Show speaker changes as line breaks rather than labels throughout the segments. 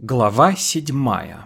Глава 7.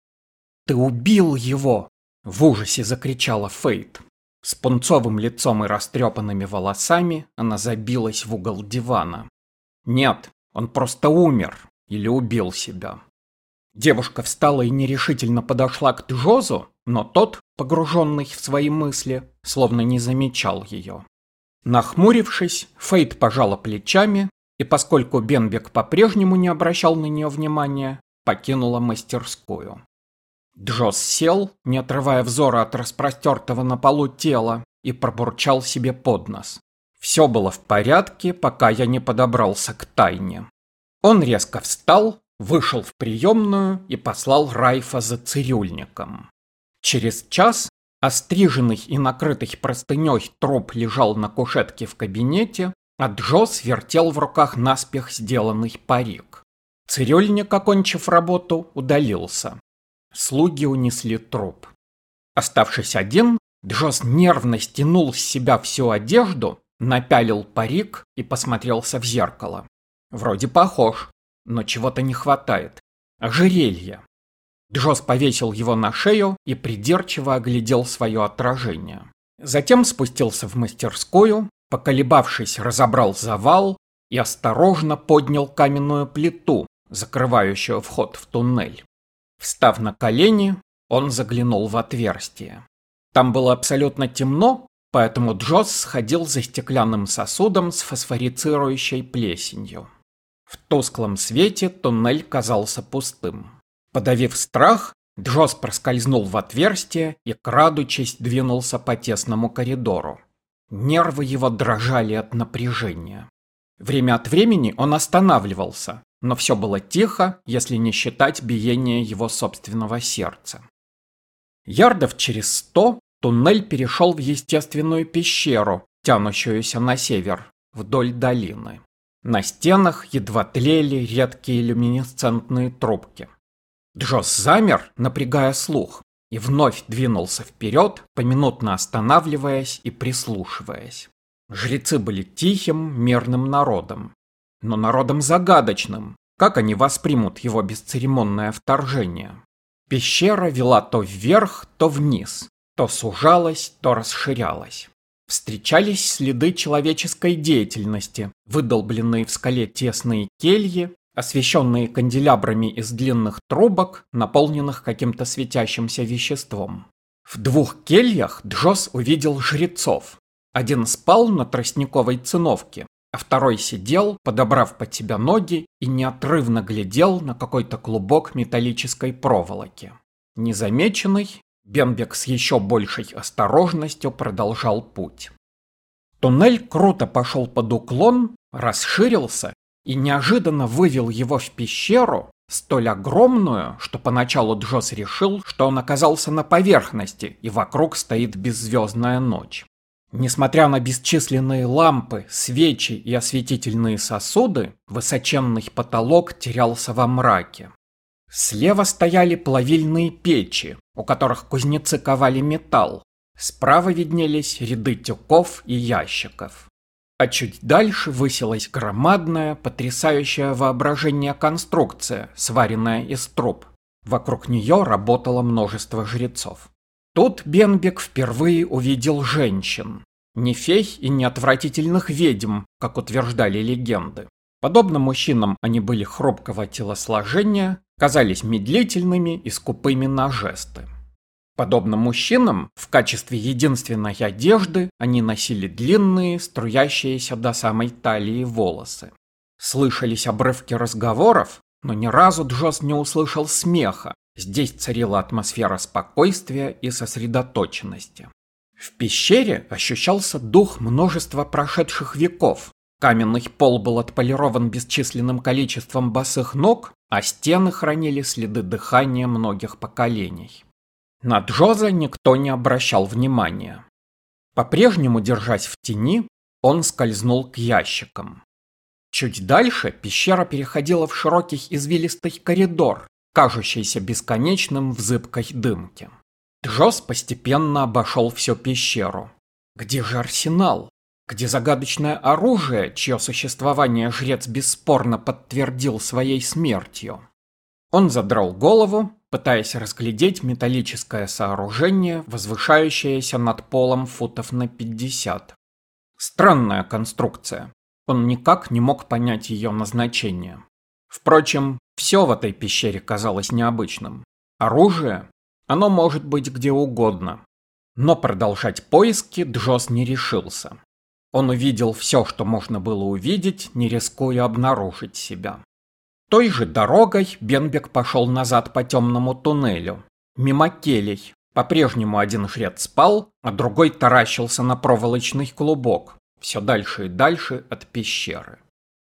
«Ты убил его!» — в ужасе закричала Фейт. С пунцовым лицом и растрепанными волосами она забилась в угол дивана. Нет, он просто умер или убил себя. Девушка встала и нерешительно подошла к Джозу, но тот, погруженный в свои мысли, словно не замечал ее. Нахмурившись, Фейт пожала плечами и, поскольку Бенбек по-прежнему не обращал на нее внимания, покинула мастерскую. Джоз сел, не отрывая взора от распростертого на полу тела, и пробурчал себе под нос. Все было в порядке, пока я не подобрался к тайне. Он резко встал, вышел в приемную и послал Райфа за цирюльником. Через час остриженный и накрытый простыней труп лежал на кушетке в кабинете, а Джоз вертел в руках наспех сделанный парик. Цирюльник, окончив работу, удалился. Слуги унесли труп. Оставшись один, Джоз нервно стянул с себя всю одежду, напялил парик и посмотрелся в зеркало. Вроде похож, но чего-то не хватает. Ожерелье. Джоз повесил его на шею и придирчиво оглядел свое отражение. Затем спустился в мастерскую, поколебавшись, разобрал завал и осторожно поднял каменную плиту, закрывающую вход в туннель. Встав на колени, он заглянул в отверстие. Там было абсолютно темно, поэтому Джоз сходил за стеклянным сосудом с фосфорицирующей плесенью. В тусклом свете туннель казался пустым. Подавив страх, Джоз проскользнул в отверстие и, крадучись, двинулся по тесному коридору. Нервы его дрожали от напряжения. Время от времени он останавливался, но все было тихо, если не считать биения его собственного сердца. Ярдов через 100 туннель перешел в естественную пещеру, тянущуюся на север, вдоль долины. На стенах едва тлели редкие люминесцентные трубки. Джоз замер, напрягая слух, и вновь двинулся вперед, поминутно останавливаясь и прислушиваясь. Жрецы были тихим, мирным народом. Но народом загадочным. Как они воспримут его бесцеремонное вторжение? Пещера вела то вверх, то вниз, то сужалась, то расширялась. Встречались следы человеческой деятельности, выдолбленные в скале тесные кельи, освещенные канделябрами из длинных трубок, наполненных каким-то светящимся веществом. В 2 кельях Джоз увидел жрецов. Один спал на тростниковой циновке, а второй сидел, подобрав под себя ноги, и неотрывно глядел на какой-то клубок металлической проволоки. Незамеченный, Бенбек с еще большей осторожностью продолжал путь. Туннель круто пошел под уклон, расширился и неожиданно вывел его в пещеру, столь огромную, что поначалу Джоз решил, что он оказался на поверхности и вокруг стоит беззвездная ночь. Несмотря на бесчисленные лампы, свечи и осветительные сосуды, высоченный потолок терялся во мраке. Слева стояли плавильные печи, у которых кузнецы ковали металл. Справа виднелись ряды тюков и ящиков. А чуть дальше высилась громадная, потрясающая воображение конструкция, сваренная из труб. Вокруг нее работало множество жрецов. Тут Бенбек впервые увидел женщин. Не фей и не отвратительных ведьм, как утверждали легенды. Подобно мужчинам они были хрупкого телосложения, казались медлительными и скупыми на жесты. Подобно мужчинам, в качестве единственной одежды они носили длинные, струящиеся до самой талии волосы. Слышались обрывки разговоров, но ни разу Джоз не услышал смеха. Здесь царила атмосфера спокойствия и сосредоточенности. В пещере ощущался дух множества прошедших веков. Каменный пол был отполирован бесчисленным количеством босых ног, а стены хранили следы дыхания многих поколений. На Джоза никто не обращал внимания. По-прежнему держась в тени, он скользнул к ящикам. Чуть дальше пещера переходила в широкий извилистый коридор, кажущийся бесконечным в зыбкой дымке. Джоз постепенно обошел всю пещеру. Где же арсенал? Где загадочное оружие, чье существование жрец бесспорно подтвердил своей смертью? Он задрал голову, пытаясь разглядеть металлическое сооружение, возвышающееся над полом футов на 50. Странная конструкция. Он никак не мог понять ее назначение. Впрочем, все в этой пещере казалось необычным. Оружие? Оно может быть где угодно. Но продолжать поиски Джосс не решился. Он увидел все, что можно было увидеть, не рискуя обнаружить себя. Той же дорогой Бенбек пошел назад по темному туннелю, мимо келей. По-прежнему один жрец спал, а другой таращился на проволочный клубок, все дальше и дальше от пещеры.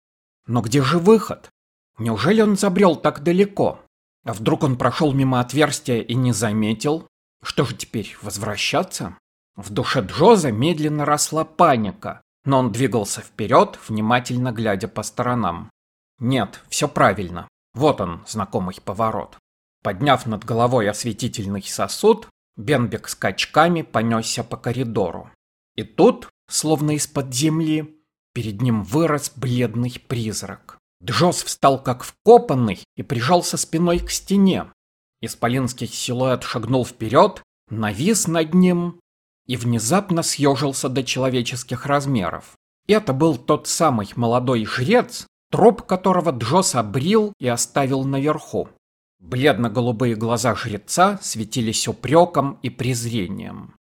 Но где же выход? Неужели он забрел так далеко? А вдруг он прошел мимо отверстия и не заметил? Что же теперь, возвращаться? В душе Джоза медленно росла паника, но он двигался вперед, внимательно глядя по сторонам. Нет, все правильно. Вот он, знакомый поворот. Подняв над головой осветительный сосуд, Бенбек скачками понесся по коридору. И тут, словно из-под земли, перед ним вырос бледный призрак. Джоз встал как вкопанный и прижался спиной к стене. Исполинский силуэт шагнул вперед, навис над ним и внезапно съежился до человеческих размеров. Это был тот самый молодой жрец, труп которого Джоз обрил и оставил наверху. Бледно-голубые глаза жреца светились упреком и презрением.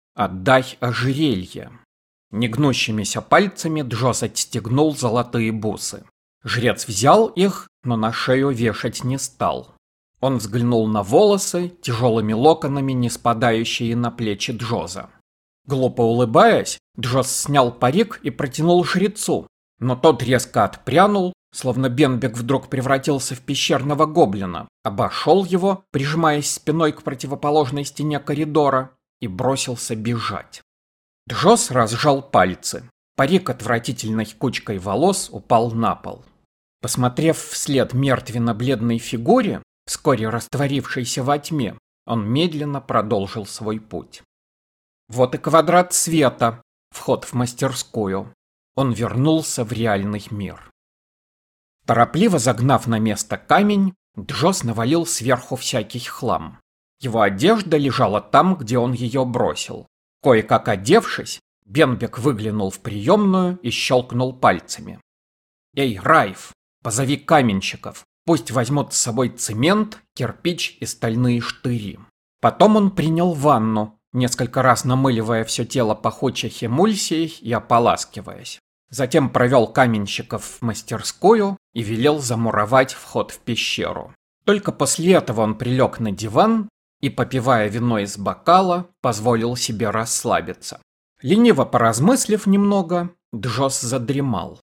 «Отдай ожерелье». Негнущимися пальцами Джоз отстегнул золотые бусы. Жрец взял их, но на шею вешать не стал. Он взглянул на волосы, тяжелыми локонами не спадающие на плечи Джоза. Глупо улыбаясь, Джоз снял парик и протянул жрецу, но тот резко отпрянул, словно Бенбек вдруг превратился в пещерного гоблина, обошел его, прижимаясь спиной к противоположной стене коридора, и бросился бежать. Джоз разжал пальцы. Парик отвратительной кучкой волос упал на пол. Посмотрев вслед мертвенно-бледной фигуре, вскоре растворившейся во тьме, он медленно продолжил свой путь. Вот и квадрат света, вход в мастерскую. Он вернулся в реальный мир. Торопливо загнав на место камень, Джоз навалил сверху всякий хлам. Его одежда лежала там, где он ее бросил. Кое-как одевшись, Бенбек выглянул в приемную и щелкнул пальцами. «Эй, Райф, позови каменщиков, пусть возьмут с собой цемент, кирпич и стальные штыри». Потом он принял ванну, несколько раз намыливая все тело пахучей эмульсией и ополаскиваясь. Затем провел каменщиков в мастерскую и велел замуровать вход в пещеру. Только после этого он прилег на диван и, попивая вино из бокала, позволил себе расслабиться. Лениво поразмыслив немного, Джоз задремал.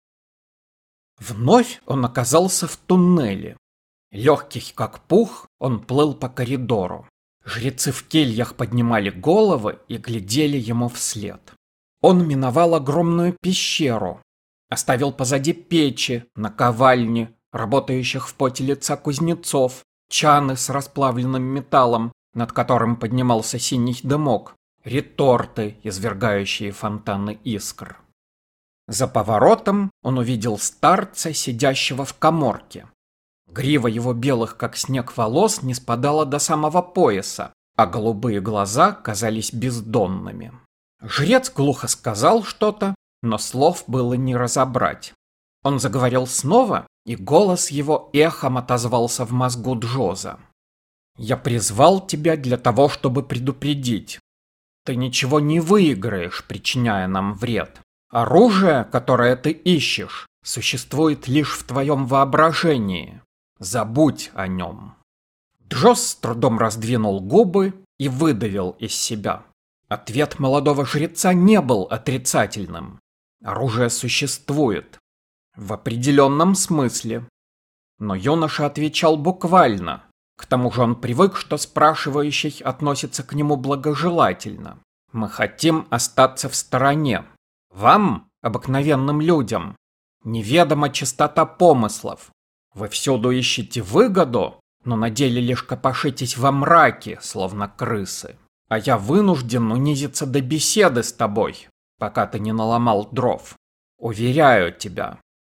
Вновь он оказался в туннеле. Легкий как пух, он плыл по коридору. Жрецы в кельях поднимали головы и глядели ему вслед. Он миновал огромную пещеру, оставил позади печи, наковальни, работающих в поте лица кузнецов, чаны с расплавленным металлом, над которым поднимался синий дымок, реторты, извергающие фонтаны искр. За поворотом он увидел старца, сидящего в каморке. Грива его белых, как снег, волос не спадала до самого пояса, а голубые глаза казались бездонными. Жрец глухо сказал что-то, но слов было не разобрать. Он заговорил снова, и голос его эхом отозвался в мозгу Джоза. «Я призвал тебя для того, чтобы предупредить. Ты ничего не выиграешь, причиняя нам вред. Оружие, которое ты ищешь, существует лишь в твоем воображении. Забудь о нем». Джоз с трудом раздвинул губы и выдавил из себя. Ответ молодого жреца не был отрицательным. Оружие существует. В определенном смысле. Но юноша отвечал буквально. К тому же он привык, что спрашивающий относится к нему благожелательно. Мы хотим остаться в стороне. Вам, обыкновенным людям, неведома чистота помыслов. Вы всюду ищете выгоду, но на деле лишь копошитесь во мраке, словно крысы. А я вынужден унизиться до беседы с тобой, пока ты не наломал дров. Уверяю тебя,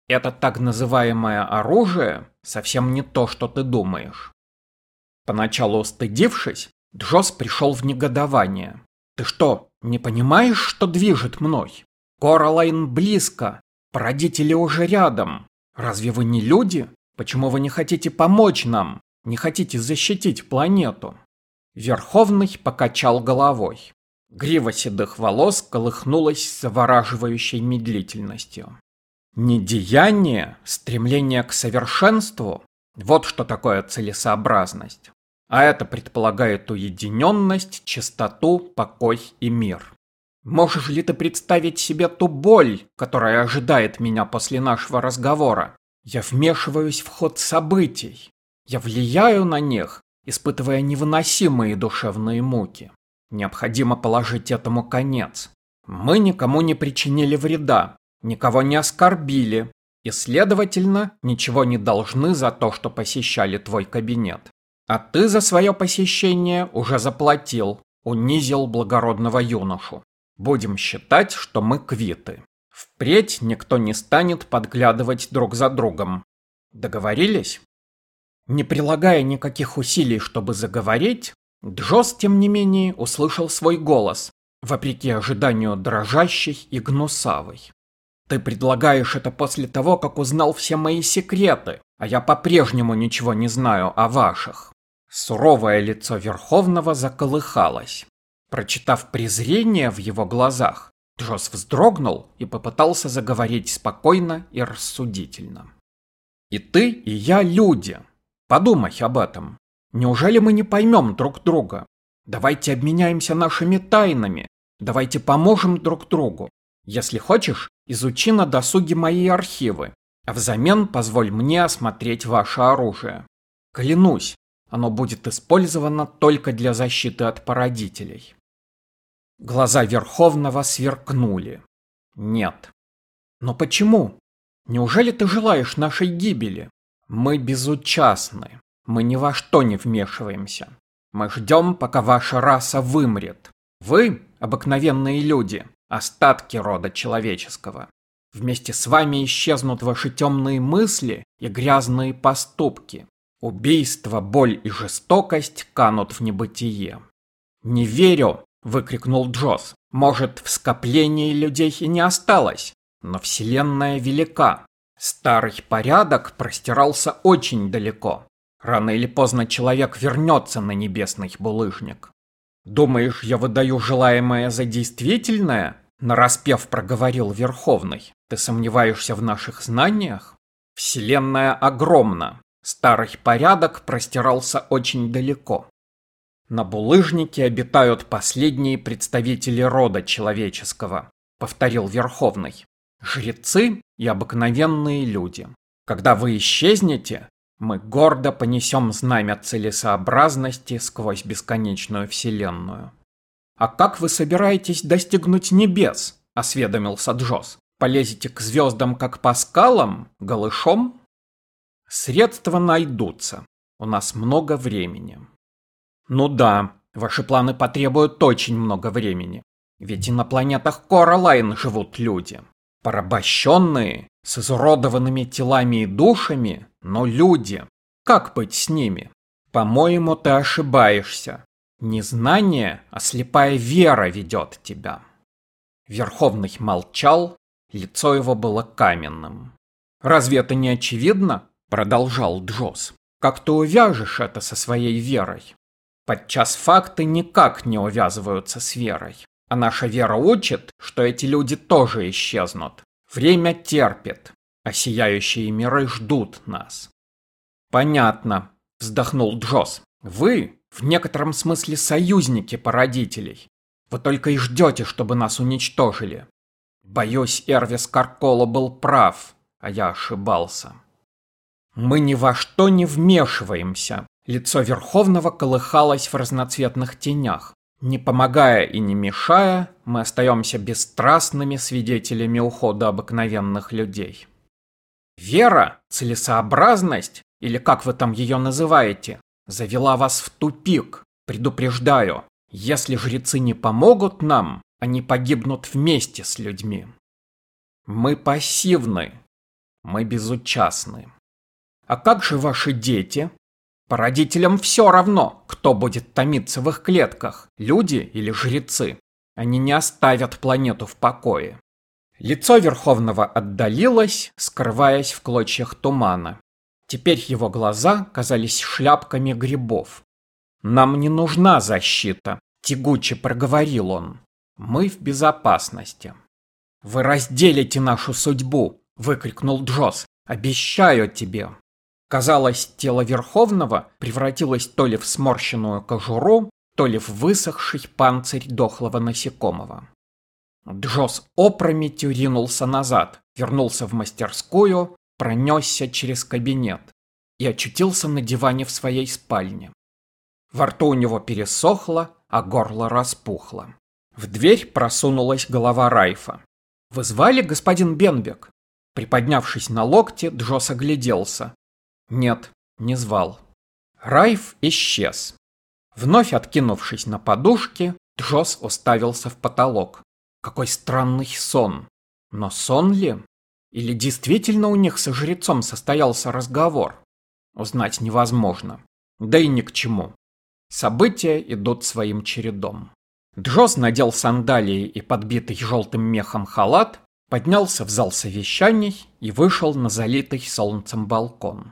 Это так называемое оружие совсем не то, что ты думаешь. Поначалу устыдившись, Джосс пришел в негодование. Ты что, не понимаешь, что движет мной? Коралайн близко, породители уже рядом. Разве вы не люди? Почему вы не хотите помочь нам? Не хотите защитить планету? Верховный покачал головой. Грива седых волос колыхнулась с завораживающей медлительностью. Недеяние, стремление к совершенству – вот что такое целесообразность. А это предполагает уединенность, чистоту, покой и мир. Можешь ли ты представить себе ту боль, которая ожидает меня после нашего разговора? Я вмешиваюсь в ход событий. Я влияю на них, испытывая невыносимые душевные муки. Необходимо положить этому конец. Мы никому не причинили вреда, никого не оскорбили и, следовательно, ничего не должны за то, что посещали твой кабинет. А ты за свое посещение уже заплатил, унизил благородного юношу. Будем считать, что мы квиты. Впредь никто не станет подглядывать друг за другом. Договорились? Не прилагая никаких усилий, чтобы заговорить, Джосс, тем не менее, услышал свой голос, вопреки ожиданию дрожащий и гнусавый. Ты предлагаешь это после того, как узнал все мои секреты, а я по-прежнему ничего не знаю о ваших. Суровое лицо Верховного заколыхалось. Прочитав презрение в его глазах, Джосс вздрогнул и попытался заговорить спокойно и рассудительно. И ты, и я люди. Подумай об этом. Неужели мы не поймем друг друга? Давайте обменяемся нашими тайнами. Давайте поможем друг другу. Если хочешь, изучи на досуге мои архивы, а взамен позволь мне осмотреть ваше оружие. Клянусь, оно будет использовано только для защиты от породителей. Глаза Верховного сверкнули. Нет. Но почему? Неужели ты желаешь нашей гибели? Мы безучастны. Мы ни во что не вмешиваемся. Мы ждем, пока ваша раса вымрет. Вы, обыкновенные люди, остатки рода человеческого. Вместе с вами исчезнут ваши темные мысли и грязные поступки. Убийство, боль и жестокость канут в небытие. «Не верю!» — выкрикнул Джосс. «Может, в скоплении людей и не осталось, но Вселенная велика. Старый порядок простирался очень далеко. Рано или поздно человек вернется на небесный булыжник. Думаешь, я выдаю желаемое за действительное?» — нараспев проговорил Верховный. «Ты сомневаешься в наших знаниях? Вселенная огромна. Старый порядок простирался очень далеко. На булыжнике обитают последние представители рода человеческого», — повторил Верховный. «Жрецы и обыкновенные люди. Когда вы исчезнете, мы гордо понесем знамя целесообразности сквозь бесконечную вселенную». «А как вы собираетесь достигнуть небес?» — осведомился Джосс. «Полезете к звездам, как по скалам, голышом?» «Средства найдутся. У нас много времени». «Ну да, ваши планы потребуют очень много времени. Ведь и на планетах Коралайн живут люди. Порабощенные, с изуродованными телами и душами, но люди. Как быть с ними? По-моему, ты ошибаешься. Не знание, а слепая вера ведет тебя». Верховный молчал, лицо его было каменным. «Разве это не очевидно?» — продолжал Джосс. «Как ты увяжешь это со своей верой? Подчас факты никак не увязываются с верой. А наша вера учит, что эти люди тоже исчезнут. Время терпит, а сияющие миры ждут нас». «Понятно», — вздохнул Джосс. «Вы в некотором смысле союзники породителей. Вы только и ждете, чтобы нас уничтожили. Боюсь, Эрвис Карколо был прав, а я ошибался». «Мы ни во что не вмешиваемся». Лицо Верховного колыхалось в разноцветных тенях. Не помогая и не мешая, мы остаемся бесстрастными свидетелями ухода обыкновенных людей. Вера, целесообразность, или как вы там ее называете, завела вас в тупик. Предупреждаю, если жрецы не помогут нам, они погибнут вместе с людьми. Мы пассивны. Мы безучастны. А как же ваши дети? По родителям все равно, кто будет томиться в их клетках, люди или жрецы. Они не оставят планету в покое. Лицо Верховного отдалилось, скрываясь в клочьях тумана. Теперь его глаза казались шляпками грибов. «Нам не нужна защита», — тягуче проговорил он. «Мы в безопасности». «Вы разделите нашу судьбу», — выкрикнул Джосс. «Обещаю тебе». Казалось, тело Верховного превратилось то ли в сморщенную кожуру, то ли в высохший панцирь дохлого насекомого. Джосс опрометью ринулся назад, вернулся в мастерскую, пронесся через кабинет и очутился на диване в своей спальне. Во рту у него пересохло, а горло распухло. В дверь просунулась голова Райфа. «Вы звали, господин Бенбек?» Приподнявшись на локте, Джосс огляделся. Нет, не звал. Райф исчез. Вновь откинувшись на подушке, Джосс уставился в потолок. Какой странный сон. Но сон ли? Или действительно у них со жрецом состоялся разговор? Узнать невозможно. Да и ни к чему. События идут своим чередом. Джосс надел сандалии и подбитый желтым мехом халат, поднялся в зал совещаний и вышел на залитый солнцем балкон.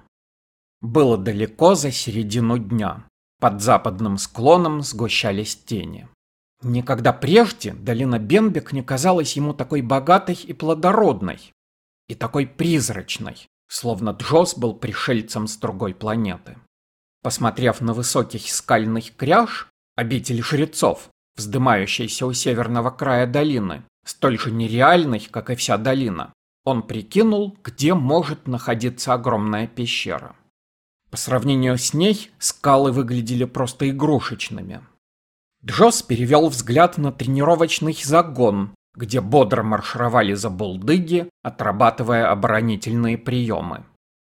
Было далеко за середину дня. Под западным склоном сгущались тени. Никогда прежде долина Бенбек не казалась ему такой богатой и плодородной, и такой призрачной, словно Джосс был пришельцем с другой планеты. Посмотрев на высокий скальный кряж, обитель жрецов, вздымающийся у северного края долины, столь же нереальный, как и вся долина, он прикинул, где может находиться огромная пещера. По сравнению с ней скалы выглядели просто игрушечными. Джосс перевел взгляд на тренировочный загон, где бодро маршировали забулдыги, отрабатывая оборонительные приемы.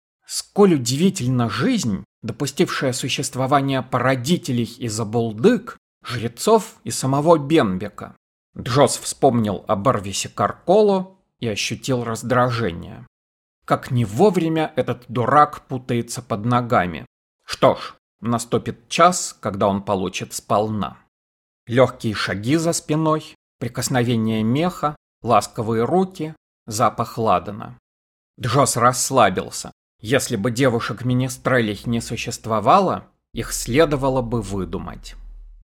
Сколь удивительна жизнь, допустившая существование породителей и забулдыг, жрецов и самого Бенбека. Джосс вспомнил об Эрвисе Карколо и ощутил раздражение. Как не вовремя этот дурак путается под ногами. Что ж, наступит час, когда он получит сполна. Легкие шаги за спиной, прикосновение меха, ласковые руки, запах ладана. Джосс расслабился. Если бы девушек-министрелей не существовало, их следовало бы выдумать.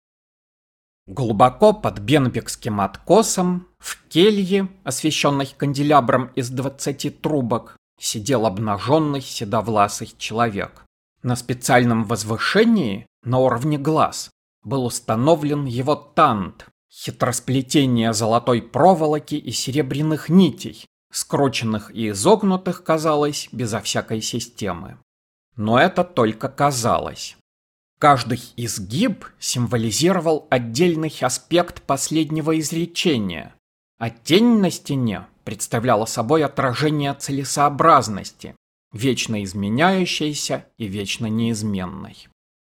Глубоко под бенбекским откосом, в келье, освещенной канделябром из 20 трубок, сидел обнаженный седовласый человек. На специальном возвышении, на уровне глаз, был установлен его тант, хитросплетение золотой проволоки и серебряных нитей, скрученных и изогнутых, казалось, безо всякой системы. Но это только казалось. Каждый изгиб символизировал отдельный аспект последнего изречения, а тень на стене представляла собой отражение целесообразности, вечно изменяющейся и вечно неизменной.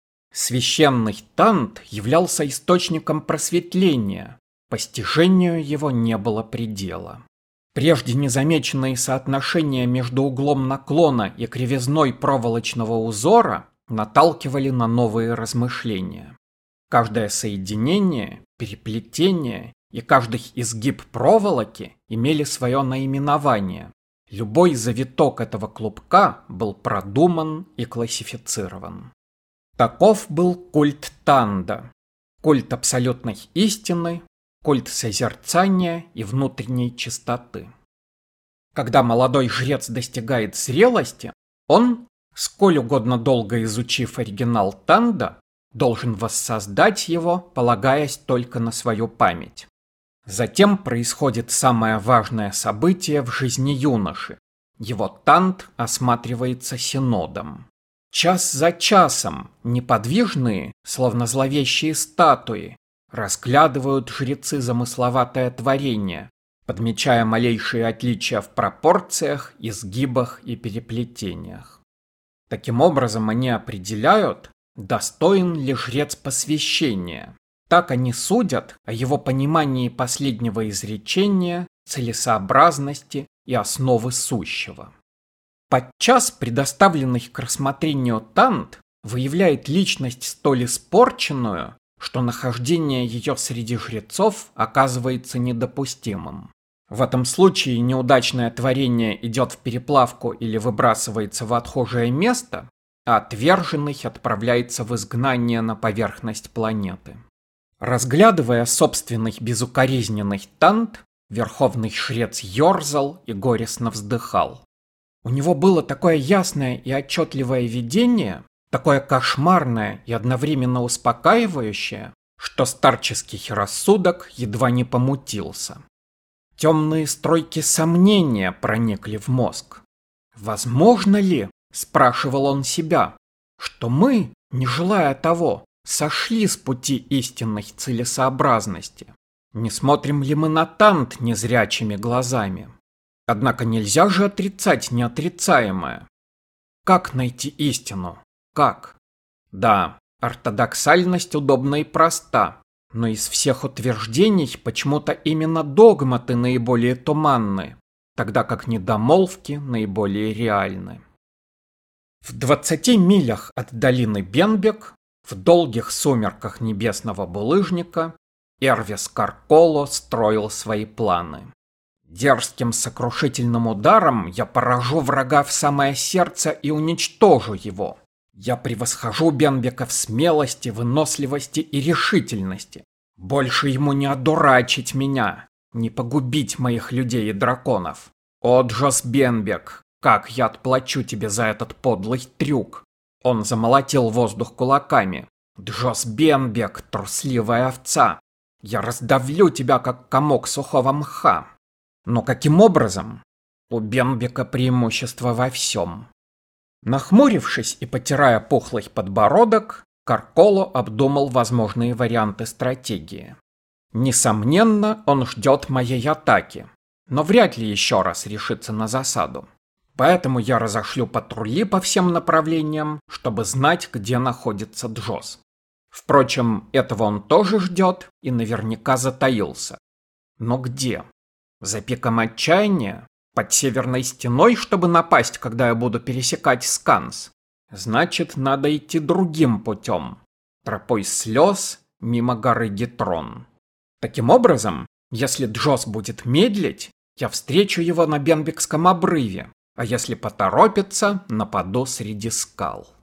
Священный тант являлся источником просветления, постижению его не было предела. Прежде незамеченные соотношения между углом наклона и кривизной проволочного узора наталкивали на новые размышления. Каждое соединение, переплетение и каждый изгиб проволоки имели свое наименование. Любой завиток этого клубка был продуман и классифицирован. Таков был культ Танда, культ абсолютной истины, культ созерцания и внутренней чистоты. Когда молодой жрец достигает зрелости, он, сколь угодно долго изучив оригинал Танда, должен воссоздать его, полагаясь только на свою память. Затем происходит самое важное событие в жизни юноши. Его Танд осматривается синодом. Час за часом неподвижные, словно зловещие статуи, разглядывают жрецы замысловатое творение, подмечая малейшие отличия в пропорциях, изгибах и переплетениях. Таким образом они определяют, достоин ли жрец посвящения. Так они судят о его понимании последнего изречения, целесообразности и основы сущего. Подчас предоставленный к рассмотрению Тант выявляет личность столь испорченную, что нахождение ее среди жрецов оказывается недопустимым. В этом случае неудачное творение идет в переплавку или выбрасывается в отхожее место, а отверженный отправляется в изгнание на поверхность планеты. Разглядывая собственный безукоризненный Тант, верховный жрец ерзал и горестно вздыхал. У него было такое ясное и отчетливое видение, такое кошмарное и одновременно успокаивающее, что старческий рассудок едва не помутился. Темные стройки сомнения проникли в мозг. «Возможно ли, — спрашивал он себя, — что мы, не желая того, сошли с пути истинной целесообразности? Не смотрим ли мы на Тант незрячими глазами? Однако нельзя же отрицать неотрицаемое. Как найти истину? Как? Да, ортодоксальность удобна и проста, но из всех утверждений почему-то именно догматы наиболее туманны, тогда как недомолвки наиболее реальны. В 20 милях от долины Бенбек, в долгих сумерках небесного булыжника, Эрвис Карколо строил свои планы. Дерзким сокрушительным ударом я поражу врага в самое сердце и уничтожу его. Я превосхожу Бенбека в смелости, выносливости и решительности. Больше ему не одурачить меня, не погубить моих людей и драконов. О, Джос Бенбек, как я отплачу тебе за этот подлый трюк. Он замолотил воздух кулаками. Джос Бенбек, трусливая овца. Я раздавлю тебя, как комок сухого мха. Но каким образом? У Бенбека преимущество во всем. Нахмурившись и потирая пухлый подбородок, Карколо обдумал возможные варианты стратегии. Несомненно, он ждет моей атаки, но вряд ли еще раз решится на засаду. Поэтому я разошлю патрули по всем направлениям, чтобы знать, где находится Джос. Впрочем, этого он тоже ждет и наверняка затаился. Но где? За пиком отчаяния? Под северной стеной, чтобы напасть, когда я буду пересекать Сканс? Значит, надо идти другим путем. Тропой слез мимо горы Гитрон. Таким образом, если Джос будет медлить, я встречу его на Бенбекском обрыве, а если поторопится, нападу среди скал.